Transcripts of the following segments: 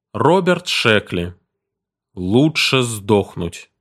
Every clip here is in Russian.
Роберт Шекли. Лучше сдохнуть.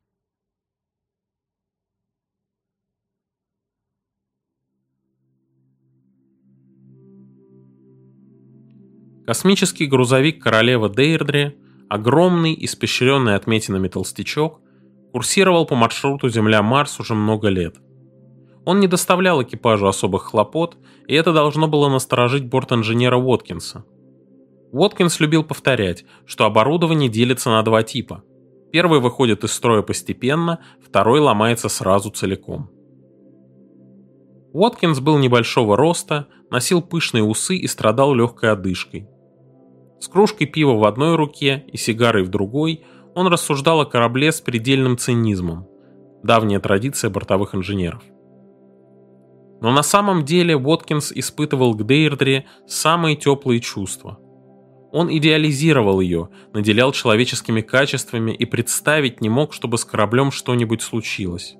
Космический грузовик королевы Дейрдре, огромный, испещренный отметинами толстячок, курсировал по маршруту Земля-Марс уже много лет. Он не доставлял экипажу особых хлопот, и это должно было насторожить борт-инженера Уоткинса. Уоткинс любил повторять, что оборудование делится на два типа. Первый выходит из строя постепенно, второй ломается сразу целиком. Уоткинс был небольшого роста, носил пышные усы и страдал легкой одышкой. С кружкой пива в одной руке и сигарой в другой он рассуждал о корабле с предельным цинизмом. Давняя традиция бортовых инженеров. Но на самом деле Уоткинс испытывал к Дейрдре самые теплые чувства. Он идеализировал ее, наделял человеческими качествами и представить не мог, чтобы с кораблем что-нибудь случилось.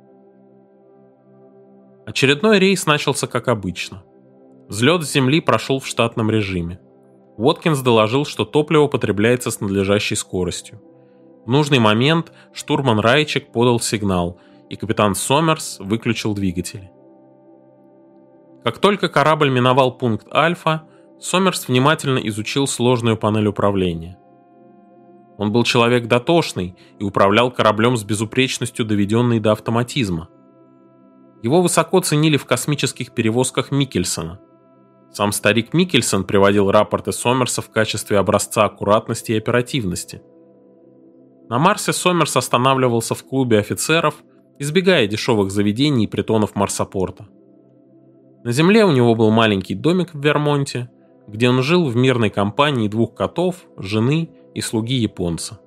Очередной рейс начался как обычно. Взлет с Земли прошел в штатном режиме. Уоткинс доложил, что топливо потребляется с надлежащей скоростью. В нужный момент штурман Райчек подал сигнал, и капитан Сомерс выключил двигатели. Как только корабль миновал пункт Альфа, Сомерс внимательно изучил сложную панель управления. Он был человек дотошный и управлял кораблем с безупречностью, доведенной до автоматизма. Его высоко ценили в космических перевозках Микельсона. Сам старик Микельсон приводил рапорты Сомерса в качестве образца аккуратности и оперативности. На Марсе Сомерс останавливался в клубе офицеров, избегая дешевых заведений и притонов Марсопорта. На Земле у него был маленький домик в Вермонте, где он жил в мирной компании двух котов, жены и слуги японца.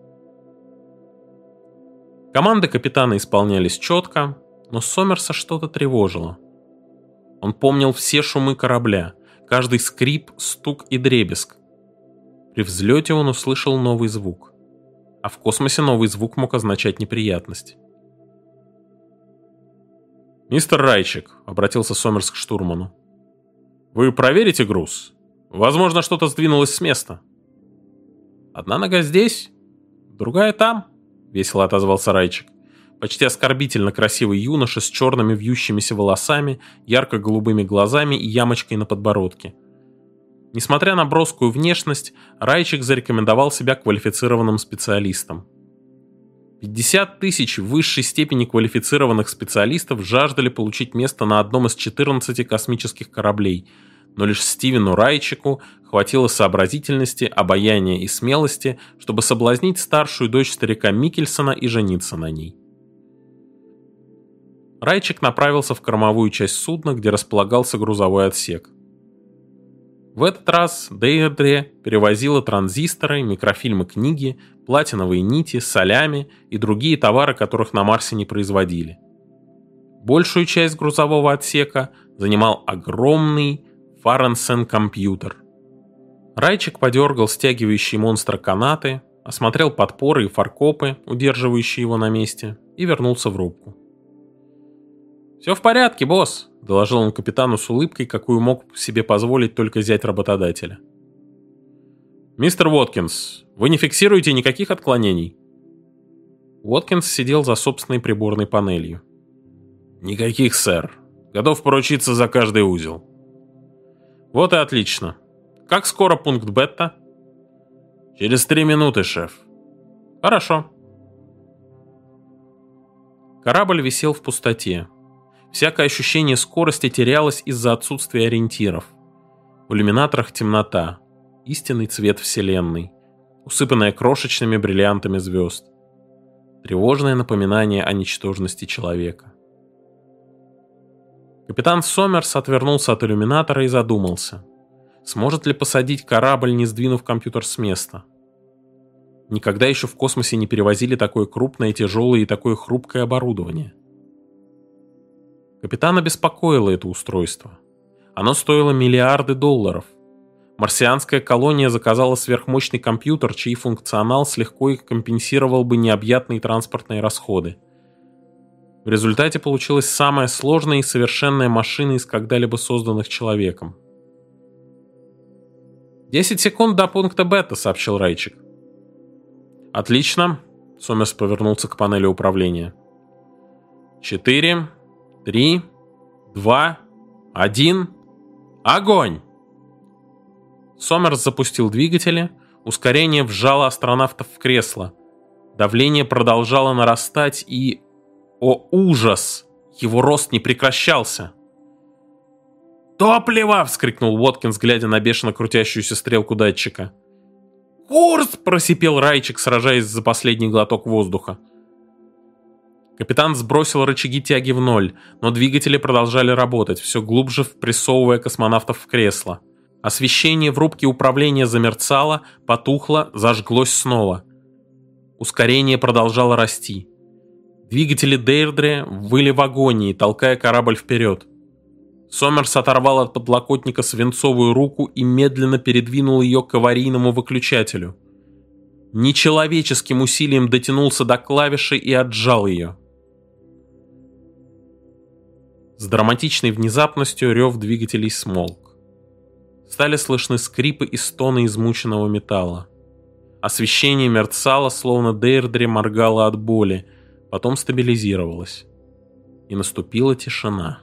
Команды капитана исполнялись четко, но Сомерса что-то тревожило. Он помнил все шумы корабля, каждый скрип, стук и дребезг. При взлете он услышал новый звук, а в космосе новый звук мог означать неприятность. «Мистер Райчек», — обратился Сомерс к штурману, — «вы проверите груз? Возможно, что-то сдвинулось с места». «Одна нога здесь, другая там», — весело отозвался Райчек. Почти оскорбительно красивый юноша с черными вьющимися волосами, ярко-голубыми глазами и ямочкой на подбородке. Несмотря на броскую внешность, Райчек зарекомендовал себя квалифицированным специалистом. 50 тысяч в высшей степени квалифицированных специалистов жаждали получить место на одном из 14 космических кораблей, но лишь Стивену Райчеку хватило сообразительности, обаяния и смелости, чтобы соблазнить старшую дочь старика Микельсона и жениться на ней. Райчек направился в кормовую часть судна, где располагался грузовой отсек. В этот раз Дейрдре перевозила транзисторы, микрофильмы книги, платиновые нити, солями и другие товары, которых на Марсе не производили. Большую часть грузового отсека занимал огромный Фаренсен-компьютер. Райчек подергал стягивающие монстра канаты, осмотрел подпоры и фаркопы, удерживающие его на месте, и вернулся в рубку. «Все в порядке, босс», — доложил он капитану с улыбкой, какую мог себе позволить только зять работодателя. «Мистер Уоткинс, вы не фиксируете никаких отклонений?» Уоткинс сидел за собственной приборной панелью. «Никаких, сэр. Готов поручиться за каждый узел». «Вот и отлично. Как скоро пункт Бетта?» «Через 3 минуты, шеф». «Хорошо». Корабль висел в пустоте. Всякое ощущение скорости терялось из-за отсутствия ориентиров. В иллюминаторах темнота, истинный цвет Вселенной, усыпанная крошечными бриллиантами звезд. Тревожное напоминание о ничтожности человека. Капитан Сомерс отвернулся от иллюминатора и задумался, сможет ли посадить корабль, не сдвинув компьютер с места. Никогда еще в космосе не перевозили такое крупное, тяжелое и такое хрупкое оборудование. Капитана беспокоило это устройство. Оно стоило миллиарды долларов. Марсианская колония заказала сверхмощный компьютер, чей функционал слегка компенсировал бы необъятные транспортные расходы. В результате получилась самая сложная и совершенная машина из когда-либо созданных человеком. 10 секунд до пункта Бета», — сообщил Райчек. Отлично. Сомерс повернулся к панели управления. 4, 3, 2, 1. Огонь! Сомерс запустил двигатели, ускорение вжало астронавтов в кресло. Давление продолжало нарастать и... О, ужас! Его рост не прекращался. «Топливо!» — вскрикнул Уоткинс, глядя на бешено крутящуюся стрелку датчика. «Курс!» — просипел Райчик, сражаясь за последний глоток воздуха. Капитан сбросил рычаги тяги в ноль, но двигатели продолжали работать, все глубже впрессовывая космонавтов в кресло. Освещение в рубке управления замерцало, потухло, зажглось снова. Ускорение продолжало расти. Двигатели Дейрдре выли в агонии, толкая корабль вперед. Сомерс оторвал от подлокотника свинцовую руку и медленно передвинул ее к аварийному выключателю. Нечеловеческим усилием дотянулся до клавиши и отжал ее. С драматичной внезапностью рев двигателей смолк. Стали слышны скрипы и стоны измученного металла. Освещение мерцало, словно Дейрдре моргало от боли, потом стабилизировалось. И наступила тишина.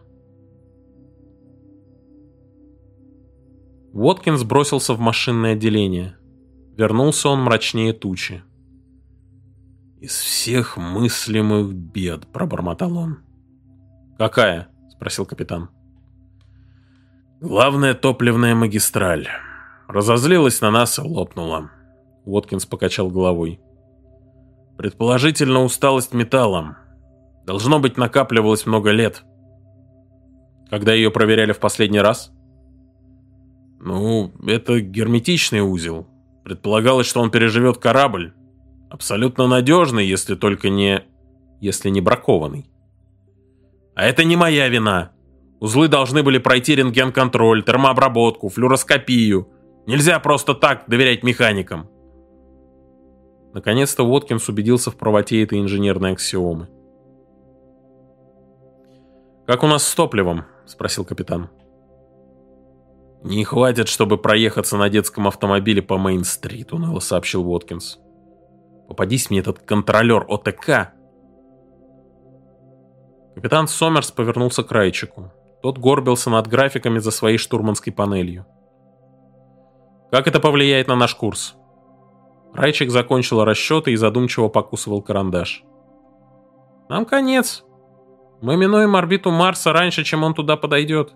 Уоткинс бросился в машинное отделение. Вернулся он мрачнее тучи. «Из всех мыслимых бед», — пробормотал он. «Какая?» — спросил капитан. «Главная топливная магистраль. Разозлилась на нас и лопнула». Уоткинс покачал головой. «Предположительно, усталость металлом. Должно быть, накапливалось много лет». «Когда ее проверяли в последний раз?» «Ну, это герметичный узел. Предполагалось, что он переживет корабль. Абсолютно надежный, если только не... если не бракованный». «А это не моя вина. Узлы должны были пройти рентген-контроль, термообработку, флюороскопию. Нельзя просто так доверять механикам». Наконец-то Уоткинс убедился в правоте этой инженерной аксиомы. «Как у нас с топливом?» — спросил капитан. «Не хватит, чтобы проехаться на детском автомобиле по Мейн-стрит», — уныло сообщил Уоткинс. «Попадись мне этот контролер ОТК». Капитан Сомерс повернулся к Райчику. Тот горбился над графиками за своей штурманской панелью. «Как это повлияет на наш курс?» Райчик закончил расчеты и задумчиво покусывал карандаш. «Нам конец. Мы минуем орбиту Марса раньше, чем он туда подойдет».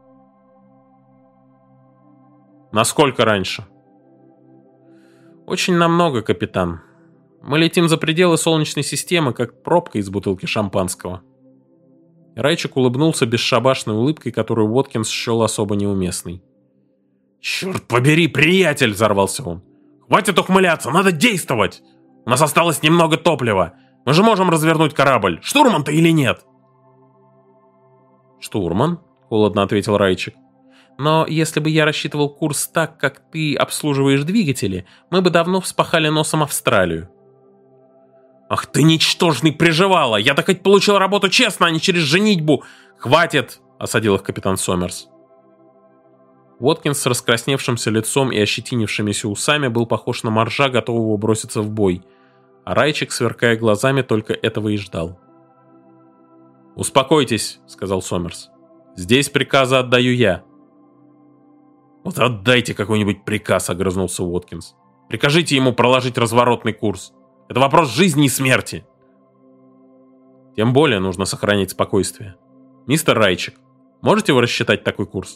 «Насколько раньше?» «Очень намного, капитан. Мы летим за пределы Солнечной системы, как пробка из бутылки шампанского». Райчик улыбнулся бесшабашной улыбкой, которую Уоткинс счел особо неуместной. «Черт побери, приятель!» — взорвался он. «Хватит ухмыляться, надо действовать! У нас осталось немного топлива. Мы же можем развернуть корабль. Штурман-то или нет?» «Штурман?» — холодно ответил Райчик. «Но если бы я рассчитывал курс так, как ты обслуживаешь двигатели, мы бы давно вспахали носом Австралию». «Ах ты ничтожный приживала! Я-то хоть получил работу честно, а не через женитьбу! Хватит!» — осадил их капитан Сомерс. Уоткинс с раскрасневшимся лицом и ощетинившимися усами был похож на моржа, готового броситься в бой, а Райчик, сверкая глазами, только этого и ждал. «Успокойтесь», — сказал Сомерс. «Здесь приказы отдаю я». «Вот отдайте какой-нибудь приказ», — огрызнулся Уоткинс. «Прикажите ему проложить разворотный курс. Это вопрос жизни и смерти». «Тем более нужно сохранить спокойствие. Мистер Райчик, можете вы рассчитать такой курс?»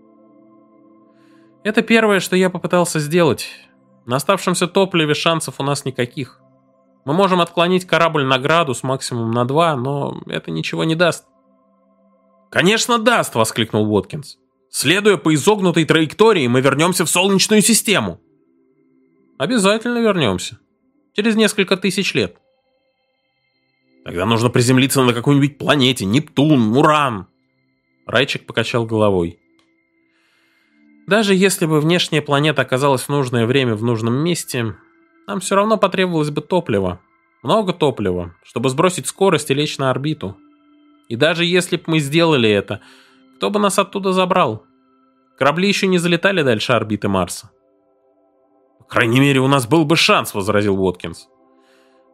«Это первое, что я попытался сделать. На оставшемся топливе шансов у нас никаких. Мы можем отклонить корабль на градус, максимум на 2, но это ничего не даст». «Конечно даст!» — воскликнул Уоткинс. «Следуя по изогнутой траектории, мы вернемся в Солнечную систему». «Обязательно вернемся. Через несколько тысяч лет». «Тогда нужно приземлиться на какой-нибудь планете, Нептун, Уран». Райчик покачал головой. «Даже если бы внешняя планета оказалась в нужное время в нужном месте, нам все равно потребовалось бы топливо. Много топлива, чтобы сбросить скорость и лечь на орбиту. И даже если бы мы сделали это, кто бы нас оттуда забрал? Корабли еще не залетали дальше орбиты Марса». «По крайней мере, у нас был бы шанс», — возразил Уоткинс.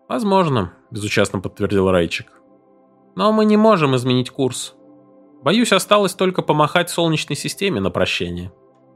«Возможно», — безучастно подтвердил Райчик. «Но мы не можем изменить курс. Боюсь, осталось только помахать Солнечной системе на прощание».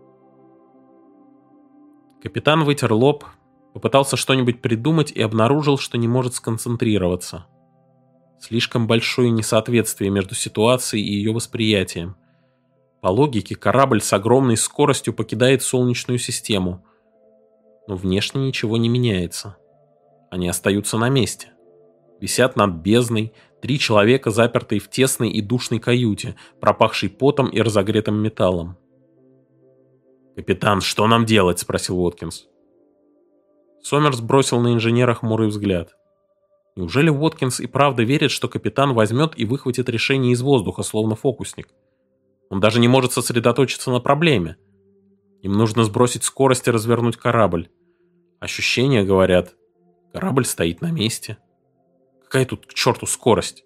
Капитан вытер лоб, попытался что-нибудь придумать и обнаружил, что не может сконцентрироваться. Слишком большое несоответствие между ситуацией и ее восприятием. По логике, корабль с огромной скоростью покидает Солнечную систему. Но внешне ничего не меняется. Они остаются на месте. Висят над бездной 3 человека, запертые в тесной и душной каюте, пропахшей потом и разогретым металлом. «Капитан, что нам делать?» — спросил Уоткинс. Сомерс бросил на инженера хмурый взгляд. Неужели Уоткинс и правда верит, что капитан возьмет и выхватит решение из воздуха, словно фокусник? Он даже не может сосредоточиться на проблеме. Им нужно сбросить скорость и развернуть корабль. Ощущения говорят, корабль стоит на месте. Какая тут к черту скорость?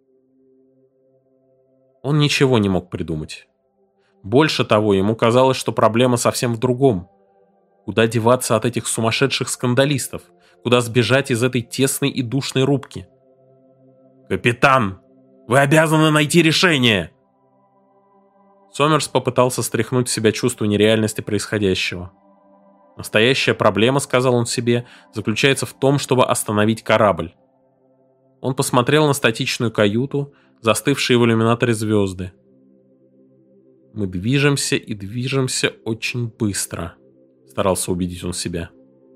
Он ничего не мог придумать. Больше того, ему казалось, что проблема совсем в другом. Куда деваться от этих сумасшедших скандалистов? Куда сбежать из этой тесной и душной рубки? «Капитан, вы обязаны найти решение!» Сомерс попытался стряхнуть с себя чувство нереальности происходящего. Настоящая проблема, сказал он себе, заключается в том, чтобы остановить корабль. Он посмотрел на статичную каюту, застывшие в иллюминаторе звезды. «Мы движемся и движемся очень быстро», — старался убедить он себя.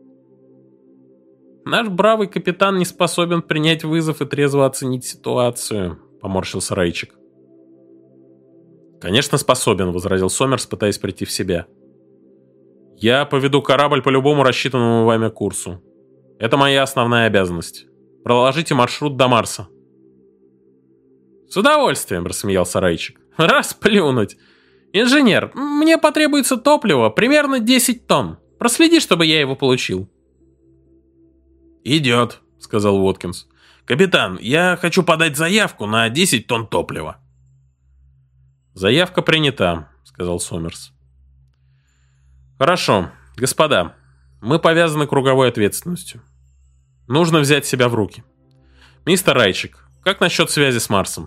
«Наш бравый капитан не способен принять вызов и трезво оценить ситуацию», — поморщился Райчик. «Конечно способен», — возразил Сомерс, пытаясь прийти в себя. «Я поведу корабль по любому рассчитанному вами курсу. Это моя основная обязанность. Проложите маршрут до Марса». «С удовольствием», — рассмеялся Райчик. «Расплюнуть. Инженер, мне потребуется топливо, примерно 10 тонн. Проследи, чтобы я его получил». «Идет», — сказал Уоткинс. «Капитан, я хочу подать заявку на 10 тонн топлива». «Заявка принята», — сказал Сомерс. «Хорошо, господа, мы повязаны круговой ответственностью. Нужно взять себя в руки. Мистер Райчик, как насчет связи с Марсом?»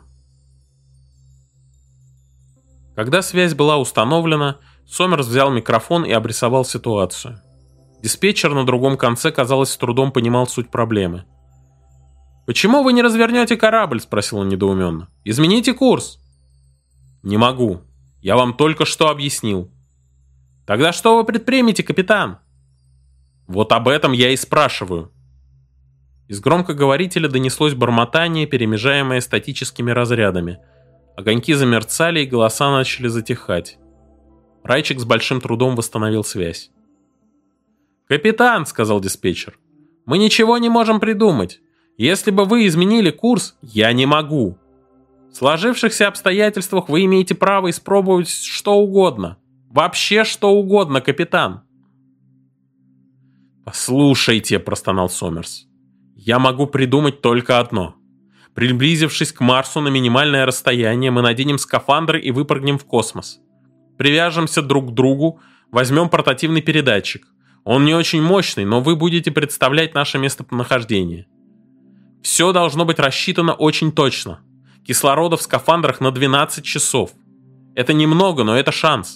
Когда связь была установлена, Сомерс взял микрофон и обрисовал ситуацию. Диспетчер на другом конце, казалось, с трудом понимал суть проблемы. «Почему вы не развернете корабль?» — спросил он недоуменно. «Измените курс». «Не могу. Я вам только что объяснил». «Тогда что вы предпримете, капитан?» «Вот об этом я и спрашиваю». Из громкоговорителя донеслось бормотание, перемежаемое статическими разрядами. Огоньки замерцали, и голоса начали затихать. Райчик с большим трудом восстановил связь. «Капитан», — сказал диспетчер, — «мы ничего не можем придумать. Если бы вы изменили курс, я не могу. В сложившихся обстоятельствах вы имеете право испробовать что угодно. Вообще что угодно, капитан». «Послушайте», — простонал Сомерс, — «я могу придумать только одно. Приблизившись к Марсу на минимальное расстояние, мы наденем скафандры и выпрыгнем в космос. Привяжемся друг к другу, возьмем портативный передатчик. Он не очень мощный, но вы будете представлять наше местонахождение. Все должно быть рассчитано очень точно. Кислорода в скафандрах на 12 часов. Это немного, но это шанс».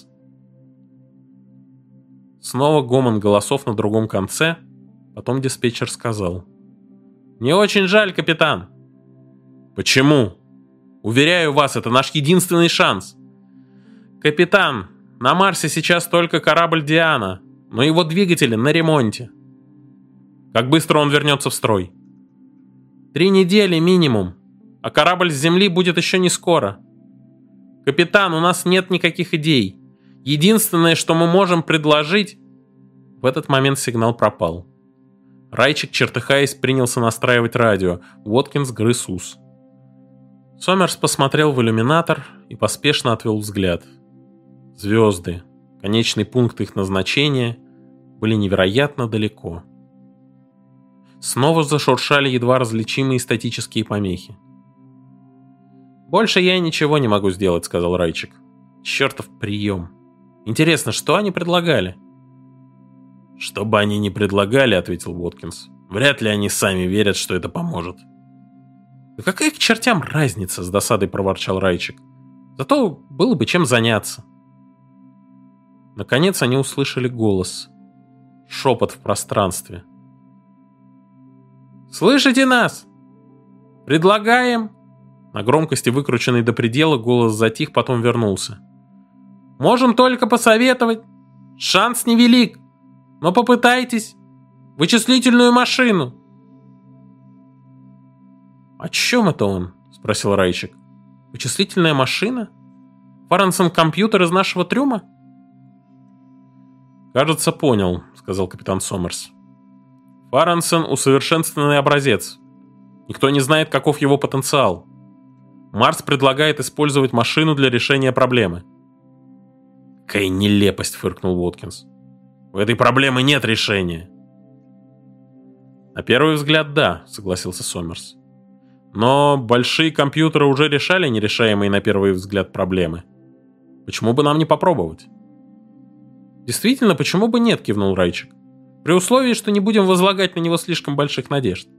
Снова гомон голосов на другом конце. Потом диспетчер сказал: «Не очень жаль, капитан». «Почему? Уверяю вас, это наш единственный шанс». «Капитан, на Марсе сейчас только корабль «Диана», но его двигатели на ремонте». «Как быстро он вернется в строй?» 3 недели минимум, а корабль с Земли будет еще не скоро. Капитан, у нас нет никаких идей. Единственное, что мы можем предложить...» В этот момент сигнал пропал. Райчик, чертыхаясь, принялся настраивать радио. Уоткинс грыз ус. Сомерс посмотрел в иллюминатор и поспешно отвел взгляд. Звезды, конечный пункт их назначения, были невероятно далеко. Снова зашуршали едва различимые статические помехи. «Больше я ничего не могу сделать», — сказал Райчик. «Чертов прием. Интересно, что они предлагали?» «Что бы они ни предлагали», — ответил Уоткинс, Вряд ли они сами верят, что это поможет. «Да какая к чертям разница?» — с досадой проворчал Райчик. «Зато было бы чем заняться». Наконец они услышали голос. Шепот в пространстве. «Слышите нас? Предлагаем...» На громкости, выкрученной до предела, голос затих, потом вернулся. «Можем только посоветовать. Шанс невелик. Но попытайтесь. Вычислительную машину». «О чем это он?» — спросил Райчик. «Вычислительная машина? Фаренсен-компьютер из нашего трюма?» «Кажется, понял», — сказал капитан Сомерс. «Фаренсен — усовершенствованный образец. Никто не знает, каков его потенциал. Марс предлагает использовать машину для решения проблемы». «Какая нелепость!» — фыркнул Уоткинс. «У этой проблемы нет решения». «На первый взгляд, да», — согласился Сомерс. «Но большие компьютеры уже решали нерешаемые на первый взгляд проблемы. Почему бы нам не попробовать?» «Действительно, почему бы нет?» — кивнул Райчик. «При условии, что не будем возлагать на него слишком больших надежд».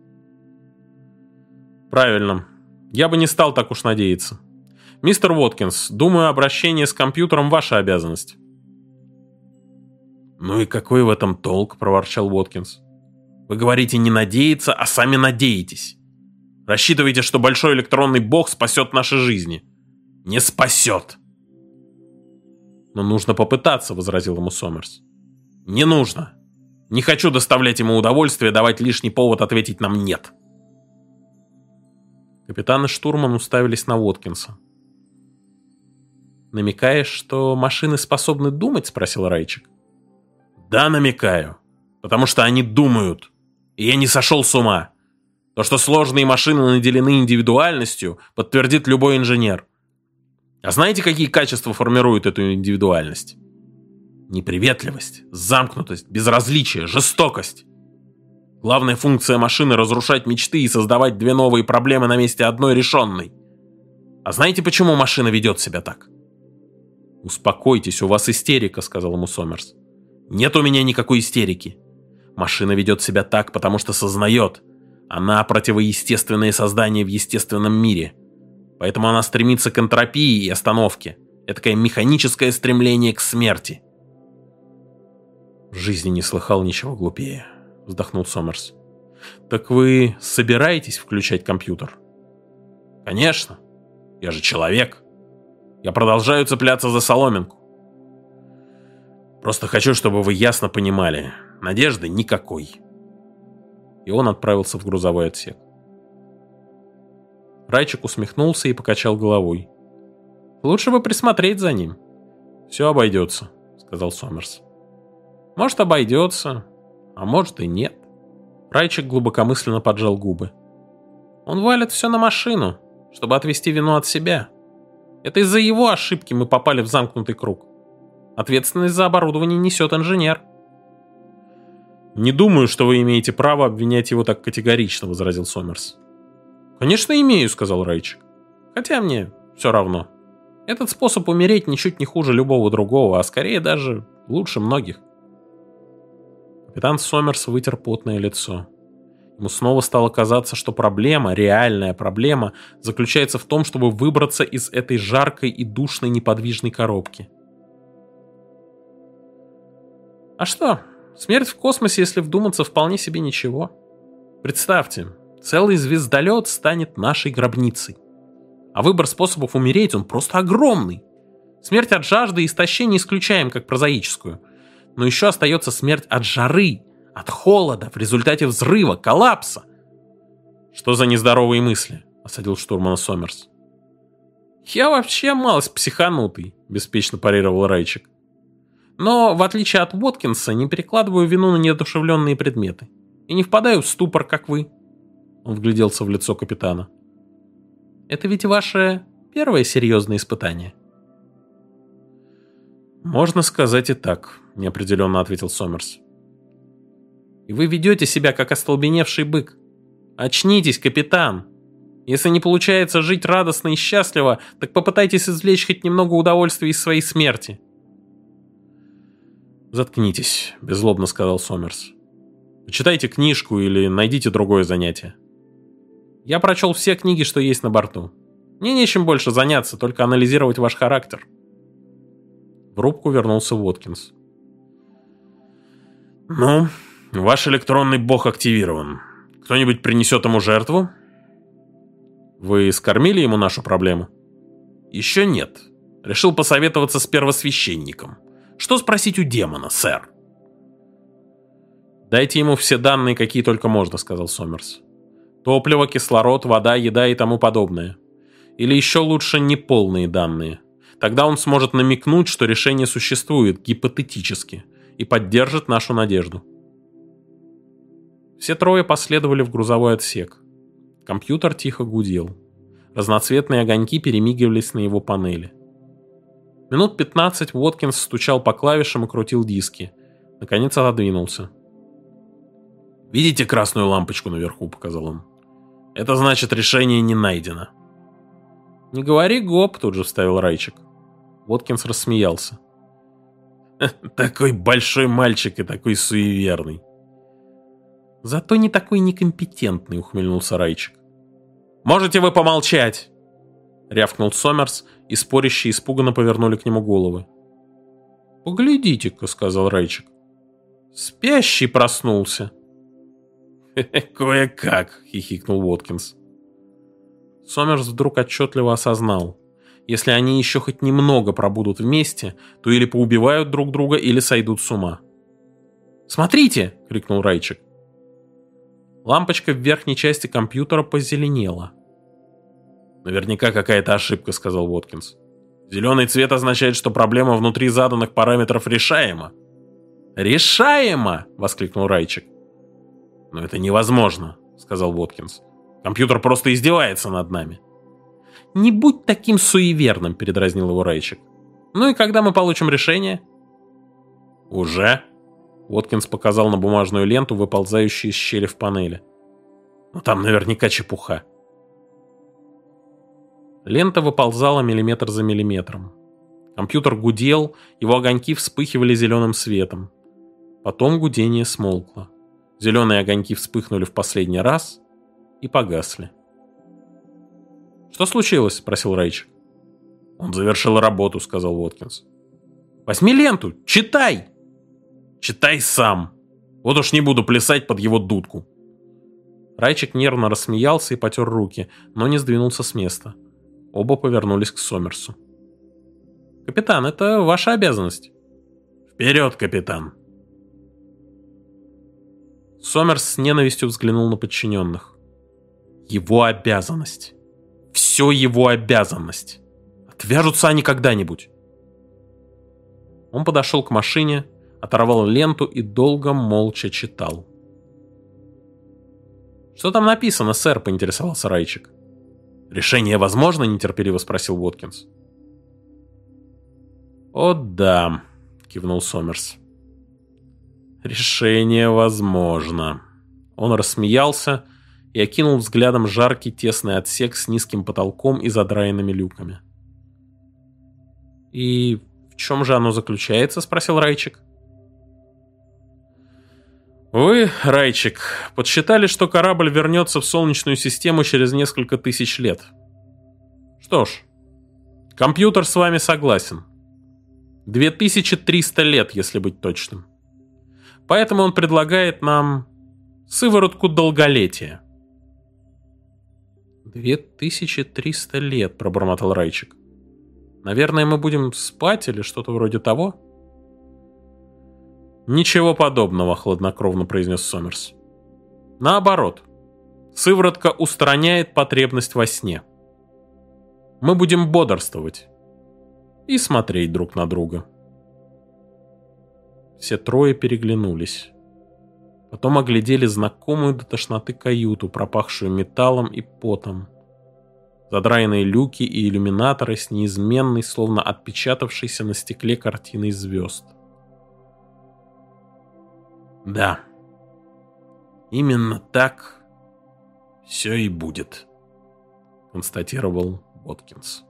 «Правильно. Я бы не стал так уж надеяться. Мистер Уоткинс, думаю, обращение с компьютером — ваша обязанность». «Ну и какой в этом толк?» — проворчал Уоткинс. «Вы говорите не надеяться, а сами надеетесь. Рассчитываете, что большой электронный бог спасет наши жизни. Не спасет!» «Но нужно попытаться», — возразил ему Сомерс. «Не нужно. Не хочу доставлять ему удовольствие, давать лишний повод ответить нам «нет». Капитан и штурман уставились на Уоткинса. «Намекаешь, что машины способны думать?» — спросил Райчик. «Да, намекаю. Потому что они думают. И я не сошел с ума. То, что сложные машины наделены индивидуальностью, подтвердит любой инженер. А знаете, какие качества формируют эту индивидуальность? Неприветливость, замкнутость, безразличие, жестокость. Главная функция машины — разрушать мечты и создавать две новые проблемы на месте одной решенной. А знаете, почему машина ведет себя так?» «Успокойтесь, у вас истерика», — сказал ему Сомерс. «Нет у меня никакой истерики. Машина ведет себя так, потому что сознает. Она противоестественное создание в естественном мире. Поэтому она стремится к энтропии и остановке. Этакое механическое стремление к смерти». «В жизни не слыхал ничего глупее», — вздохнул Сомерс. «Так вы собираетесь включать компьютер?» «Конечно. Я же человек. Я продолжаю цепляться за соломинку. Просто хочу, чтобы вы ясно понимали. Надежды никакой». И он отправился в грузовой отсек. Райчик усмехнулся и покачал головой. «Лучше бы присмотреть за ним». «Все обойдется», — сказал Сомерс. «Может, обойдется, а может и нет». Райчик глубокомысленно поджал губы. «Он валит все на машину, чтобы отвести вину от себя. Это из-за его ошибки мы попали в замкнутый круг. Ответственность за оборудование несет инженер». «Не думаю, что вы имеете право обвинять его так категорично», — возразил Сомерс. «Конечно, имею», — сказал Райчик. «Хотя мне все равно. Этот способ умереть ничуть не хуже любого другого, а скорее даже лучше многих». Капитан Сомерс вытер потное лицо. Ему снова стало казаться, что проблема, реальная проблема, заключается в том, чтобы выбраться из этой жаркой и душной неподвижной коробки. А что? Смерть в космосе, если вдуматься, вполне себе ничего. Представьте, целый звездолет станет нашей гробницей. А выбор способов умереть, он просто огромный. Смерть от жажды и истощения исключаем как прозаическую. Но еще остается смерть от жары, от холода, в результате взрыва, коллапса. «Что за нездоровые мысли?» — осадил штурмана Сомерс. «Я вообще малость психанутый», — беспечно парировал Райчик. «Но, в отличие от Уоткинса, не перекладываю вину на неодушевленные предметы. И не впадаю в ступор, как вы». Он вгляделся в лицо капитана. «Это ведь ваше первое серьезное испытание?» «Можно сказать и так», — неопределенно ответил Сомерс. «И вы ведете себя, как остолбеневший бык. Очнитесь, капитан. Если не получается жить радостно и счастливо, так попытайтесь извлечь хоть немного удовольствия из своей смерти». «Заткнитесь», — беззлобно сказал Сомерс. Почитайте книжку или найдите другое занятие. Я прочел все книги, что есть на борту. Мне нечем больше заняться, только анализировать ваш характер. В рубку вернулся Уоткинс. Ну, ваш электронный бог активирован. Кто-нибудь принесет ему жертву? Вы скормили ему нашу проблему? Еще нет. Решил посоветоваться с первосвященником. Что спросить у демона, сэр? Дайте ему все данные, какие только можно, сказал Сомерс. Топливо, кислород, вода, еда и тому подобное. Или еще лучше неполные данные. Тогда он сможет намекнуть, что решение существует гипотетически и поддержит нашу надежду. Все трое последовали в грузовой отсек. Компьютер тихо гудел. Разноцветные огоньки перемигивались на его панели. Минут 15 Уоткинс стучал по клавишам и крутил диски. Наконец отодвинулся. «Видите красную лампочку наверху?» — показал он. «Это значит, решение не найдено». «Не говори гоп», — тут же вставил Райчик. Уоткинс рассмеялся. «Такой большой мальчик и такой суеверный». «Зато не такой некомпетентный», — ухмыльнулся Райчик. «Можете вы помолчать?» — рявкнул Сомерс, и спорящие испуганно повернули к нему головы. «Поглядите-ка», — сказал Райчик. «Спящий проснулся». «Кое-как», — хихикнул Уоткинс. Сомерс вдруг отчетливо осознал. Если они еще хоть немного пробудут вместе, то или поубивают друг друга, или сойдут с ума. «Смотрите!» — крикнул Райчик. Лампочка в верхней части компьютера позеленела. «Наверняка какая-то ошибка», — сказал Уоткинс. «Зеленый цвет означает, что проблема внутри заданных параметров решаема». «Решаемо!» — воскликнул Райчик. «Но это невозможно», — сказал Уоткинс. «Компьютер просто издевается над нами». «Не будь таким суеверным», — передразнил его Райчик. «Ну и когда мы получим решение?» «Уже?» — Уоткинс показал на бумажную ленту, выползающую из щели в панели. «Ну там наверняка чепуха». Лента выползала миллиметр за миллиметром. Компьютер гудел, его огоньки вспыхивали зеленым светом. Потом гудение смолкло. Зеленые огоньки вспыхнули в последний раз и погасли. «Что случилось?» — спросил Райчик. «Он завершил работу», — сказал Уоткинс. «Возьми ленту! Читай!» «Читай сам! Вот уж не буду плясать под его дудку!» Райчик нервно рассмеялся и потер руки, но не сдвинулся с места. Оба повернулись к Сомерсу. «Капитан, это ваша обязанность». «Вперед, капитан!» Сомерс с ненавистью взглянул на подчиненных. Его обязанность. Все его обязанность. Отвяжутся они когда-нибудь. Он подошел к машине, оторвал ленту и долго молча читал. «Что там написано, сэр?» — поинтересовался Райчик. «Решение возможно?» — нетерпеливо спросил Уоткинс. «О да», — кивнул Сомерс. «Решение возможно». Он рассмеялся и окинул взглядом жаркий тесный отсек с низким потолком и задраенными люками. «И в чем же оно заключается?» — спросил Райчик. «Вы, Райчик, подсчитали, что корабль вернется в Солнечную систему через несколько тысяч лет. Что ж, компьютер с вами согласен. 2300 лет, если быть точным. Поэтому он предлагает нам сыворотку долголетия». 2300 лет, пробормотал Райчик. «Наверное, мы будем спать или что-то вроде того?» «Ничего подобного», — хладнокровно произнес Сомерс. «Наоборот, сыворотка устраняет потребность во сне. Мы будем бодрствовать и смотреть друг на друга». Все трое переглянулись. Потом оглядели знакомую до тошноты каюту, пропахшую металлом и потом. Задраенные люки и иллюминаторы с неизменной, словно отпечатавшейся на стекле картиной звезд. «Да, именно так все и будет», — констатировал Уоткинс.